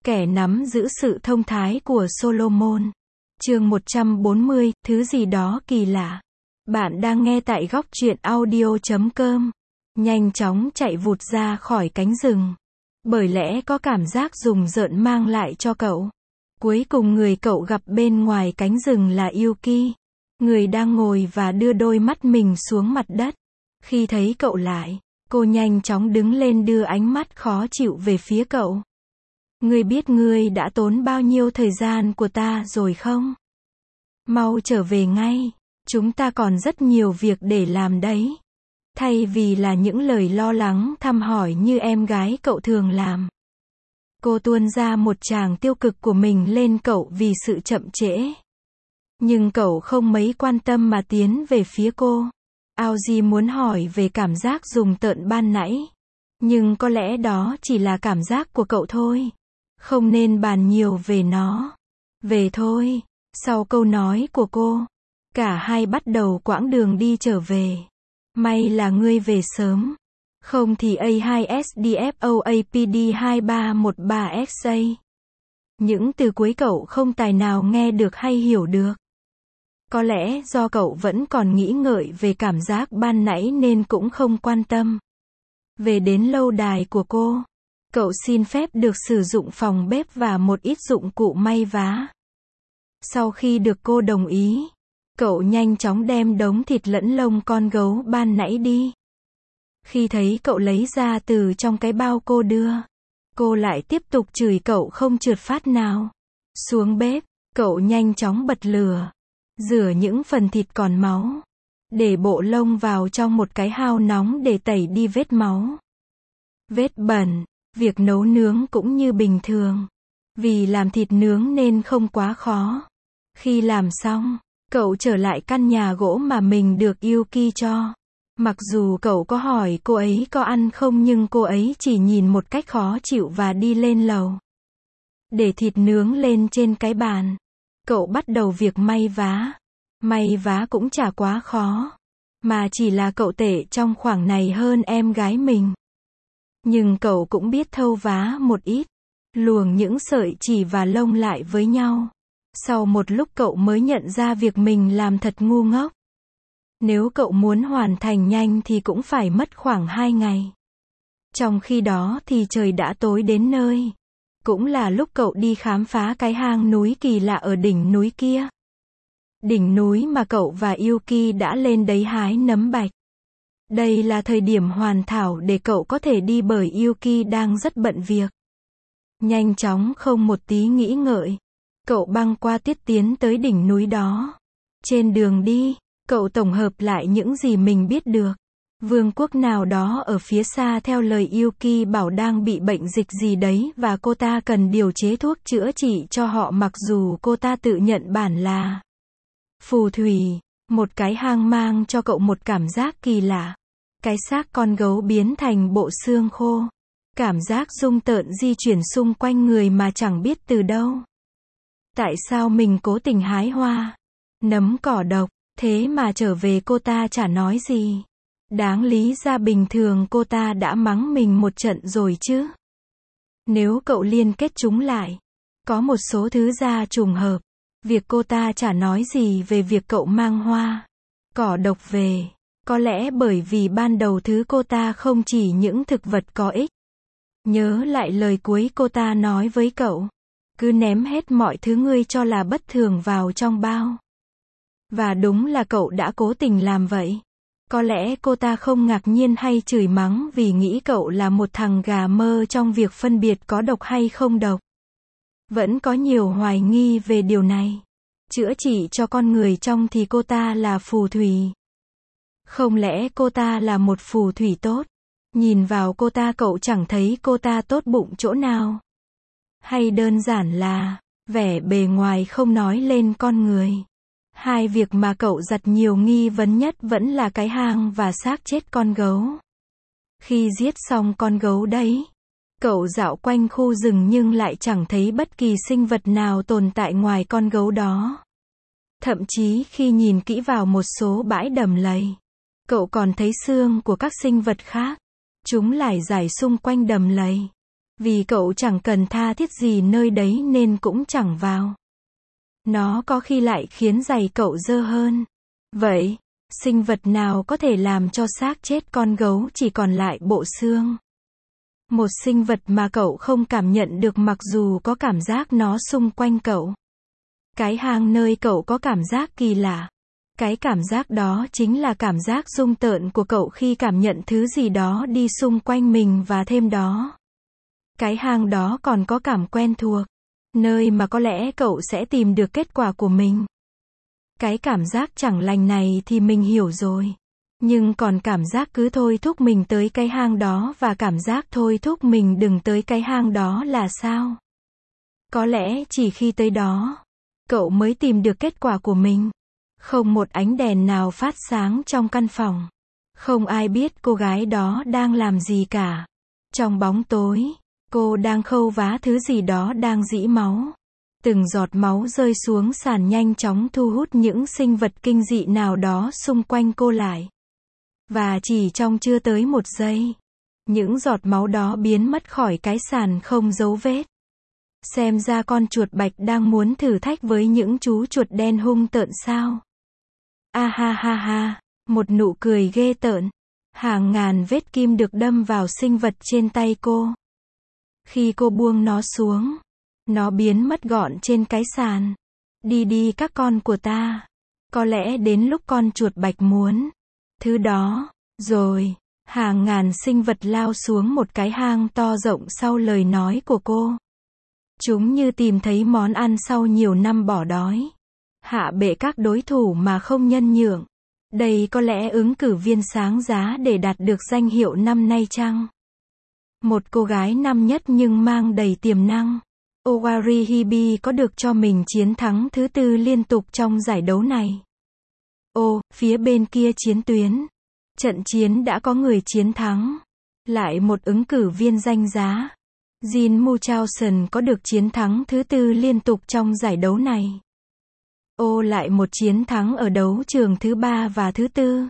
Kẻ nắm giữ sự thông thái của Solomon. Chương 140, thứ gì đó kỳ lạ. Bạn đang nghe tại góc truyện audio.com. Nhanh chóng chạy vụt ra khỏi cánh rừng. Bởi lẽ có cảm giác rùng rợn mang lại cho cậu. Cuối cùng người cậu gặp bên ngoài cánh rừng là Yuki. Người đang ngồi và đưa đôi mắt mình xuống mặt đất. Khi thấy cậu lại, cô nhanh chóng đứng lên đưa ánh mắt khó chịu về phía cậu. Ngươi biết ngươi đã tốn bao nhiêu thời gian của ta rồi không? Mau trở về ngay, chúng ta còn rất nhiều việc để làm đấy. Thay vì là những lời lo lắng thăm hỏi như em gái cậu thường làm. Cô tuôn ra một tràng tiêu cực của mình lên cậu vì sự chậm trễ. Nhưng cậu không mấy quan tâm mà tiến về phía cô. Aoji muốn hỏi về cảm giác rùng rợn ban nãy. Nhưng có lẽ đó chỉ là cảm giác của cậu thôi. Không nên bàn nhiều về nó. Về thôi. Sau câu nói của cô, cả hai bắt đầu quãng đường đi trở về. May là ngươi về sớm. Không thì A2SDFOAPD2313XA. Những từ cuối cậu không tài nào nghe được hay hiểu được. Có lẽ do cậu vẫn còn nghĩ ngợi về cảm giác ban nãy nên cũng không quan tâm. Về đến lâu đài của cô, cậu xin phép được sử dụng phòng bếp và một ít dụng cụ may vá. Sau khi được cô đồng ý, cậu nhanh chóng đem đống thịt lẫn lông con gấu ban nãy đi. Khi thấy cậu lấy ra từ trong cái bao cô đưa, cô lại tiếp tục chửi cậu không trượt phát nào. Xuống bếp, cậu nhanh chóng bật lửa, rửa những phần thịt còn máu, để bộ lông vào trong một cái hao nóng để tẩy đi vết máu, vết bẩn. Việc nấu nướng cũng như bình thường. Vì làm thịt nướng nên không quá khó. Khi làm xong, cậu trở lại căn nhà gỗ mà mình được Yuki cho. Mặc dù cậu có hỏi cô ấy có ăn không nhưng cô ấy chỉ nhìn một cách khó chịu và đi lên lầu. Để thịt nướng lên trên cái bàn. Cậu bắt đầu việc may vá. May vá cũng chả quá khó. Mà chỉ là cậu tệ trong khoảng này hơn em gái mình. Nhưng cậu cũng biết thâu vá một ít. Luồng những sợi chỉ và lông lại với nhau. Sau một lúc cậu mới nhận ra việc mình làm thật ngu ngốc. Nếu cậu muốn hoàn thành nhanh thì cũng phải mất khoảng 2 ngày. Trong khi đó thì trời đã tối đến nơi. Cũng là lúc cậu đi khám phá cái hang núi kỳ lạ ở đỉnh núi kia. Đỉnh núi mà cậu và Yuki đã lên đấy hái nấm bạch. Đây là thời điểm hoàn thảo để cậu có thể đi bởi Yuki đang rất bận việc. Nhanh chóng không một tí nghĩ ngợi. Cậu băng qua tiết tiến tới đỉnh núi đó. Trên đường đi, cậu tổng hợp lại những gì mình biết được. Vương quốc nào đó ở phía xa theo lời Yuki bảo đang bị bệnh dịch gì đấy và cô ta cần điều chế thuốc chữa trị cho họ mặc dù cô ta tự nhận bản là phù thủy. Một cái hang mang cho cậu một cảm giác kỳ lạ. Cái xác con gấu biến thành bộ xương khô. Cảm giác rung rợn di chuyển xung quanh người mà chẳng biết từ đâu. Tại sao mình cố tình hái hoa, nấm cỏ độc, thế mà trở về cô ta chả nói gì. Đáng lý ra bình thường cô ta đã mắng mình một trận rồi chứ. Nếu cậu liên kết chúng lại, có một số thứ ra trùng hợp. Việc cô ta chả nói gì về việc cậu mang hoa, cỏ độc về. Có lẽ bởi vì ban đầu thứ cô ta không chỉ những thực vật có ích. Nhớ lại lời cuối cô ta nói với cậu. Cứ ném hết mọi thứ ngươi cho là bất thường vào trong bao. Và đúng là cậu đã cố tình làm vậy. Có lẽ cô ta không ngạc nhiên hay chửi mắng vì nghĩ cậu là một thằng gà mơ trong việc phân biệt có độc hay không độc. Vẫn có nhiều hoài nghi về điều này. Chữa trị cho con người trong thì cô ta là phù thủy. Không lẽ cô ta là một phù thủy tốt? Nhìn vào cô ta cậu chẳng thấy cô ta tốt bụng chỗ nào. Hay đơn giản là, vẻ bề ngoài không nói lên con người. Hai việc mà cậu giặt nhiều nghi vấn nhất vẫn là cái hang và xác chết con gấu. Khi giết xong con gấu đấy, cậu dạo quanh khu rừng nhưng lại chẳng thấy bất kỳ sinh vật nào tồn tại ngoài con gấu đó. Thậm chí khi nhìn kỹ vào một số bãi đầm lầy, cậu còn thấy xương của các sinh vật khác. Chúng lải giải xung quanh đầm lầy. Vì cậu chẳng cần tha thiết gì nơi đấy nên cũng chẳng vào. Nó có khi lại khiến giày cậu dơ hơn. Vậy, sinh vật nào có thể làm cho xác chết con gấu chỉ còn lại bộ xương? Một sinh vật mà cậu không cảm nhận được mặc dù có cảm giác nó xung quanh cậu. Cái hang nơi cậu có cảm giác kỳ lạ. Cái cảm giác đó chính là cảm giác rung tợn của cậu khi cảm nhận thứ gì đó đi xung quanh mình và thêm đó. Cái hang đó còn có cảm quen thuộc. Nơi mà có lẽ cậu sẽ tìm được kết quả của mình. Cái cảm giác chẳng lành này thì mình hiểu rồi. Nhưng còn cảm giác cứ thôi thúc mình tới cái hang đó và cảm giác thôi thúc mình đừng tới cái hang đó là sao? Có lẽ chỉ khi tới đó, cậu mới tìm được kết quả của mình. Không một ánh đèn nào phát sáng trong căn phòng. Không ai biết cô gái đó đang làm gì cả. Trong bóng tối, cô đang khâu vá thứ gì đó đang rỉ máu. Từng giọt máu rơi xuống sàn nhanh chóng thu hút những sinh vật kinh dị nào đó xung quanh cô lại. Và chỉ trong chưa tới 1 giây, những giọt máu đó biến mất khỏi cái sàn không dấu vết. Xem ra con chuột bạch đang muốn thử thách với những chú chuột đen hung tợn sao? A ha ha ha, một nụ cười ghê tợn. Hàng ngàn vết kim được đâm vào sinh vật trên tay cô. Khi cô buông nó xuống, nó biến mất gọn trên cái sàn. Đi đi các con của ta. Có lẽ đến lúc con chuột bạch muốn thứ đó, rồi, hàng ngàn sinh vật lao xuống một cái hang to rộng sau lời nói của cô. Chúng như tìm thấy món ăn sau nhiều năm bỏ đói. Hạ bệ các đối thủ mà không nhân nhượng. Đây có lẽ ứng cử viên sáng giá để đạt được danh hiệu năm nay chăng? Một cô gái năm nhất nhưng mang đầy tiềm năng. Owari Hibi có được cho mình chiến thắng thứ 4 liên tục trong giải đấu này. Phía bên kia chiến tuyến. Trận chiến đã có người chiến thắng. Lại một ứng cử viên danh giá. Jin Munchausen có được chiến thắng thứ 4 liên tục trong giải đấu này. Lại một chiến thắng ở đấu trường thứ 3 và thứ 4.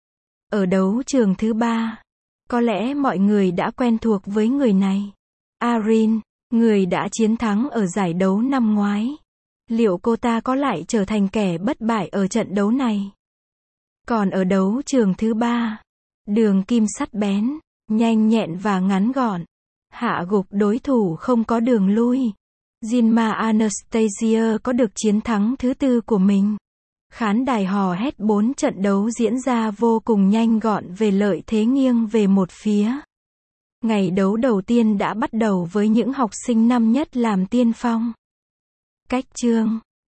Ở đấu trường thứ 3, có lẽ mọi người đã quen thuộc với người này. Arin, người đã chiến thắng ở giải đấu năm ngoái. Liệu cô ta có lại trở thành kẻ bất bại ở trận đấu này? Còn ở đấu trường thứ 3, đường kim sắt bén, nhanh nhẹn và ngắn gọn. Hạ gục đối thủ không có đường lui. Jinma Anastasia có được chiến thắng thứ 4 của mình. Khán đài hò hét 4 trận đấu diễn ra vô cùng nhanh gọn về lợi thế nghiêng về một phía. Ngày đấu đầu tiên đã bắt đầu với những học sinh năm nhất làm tiên phong. Cách chương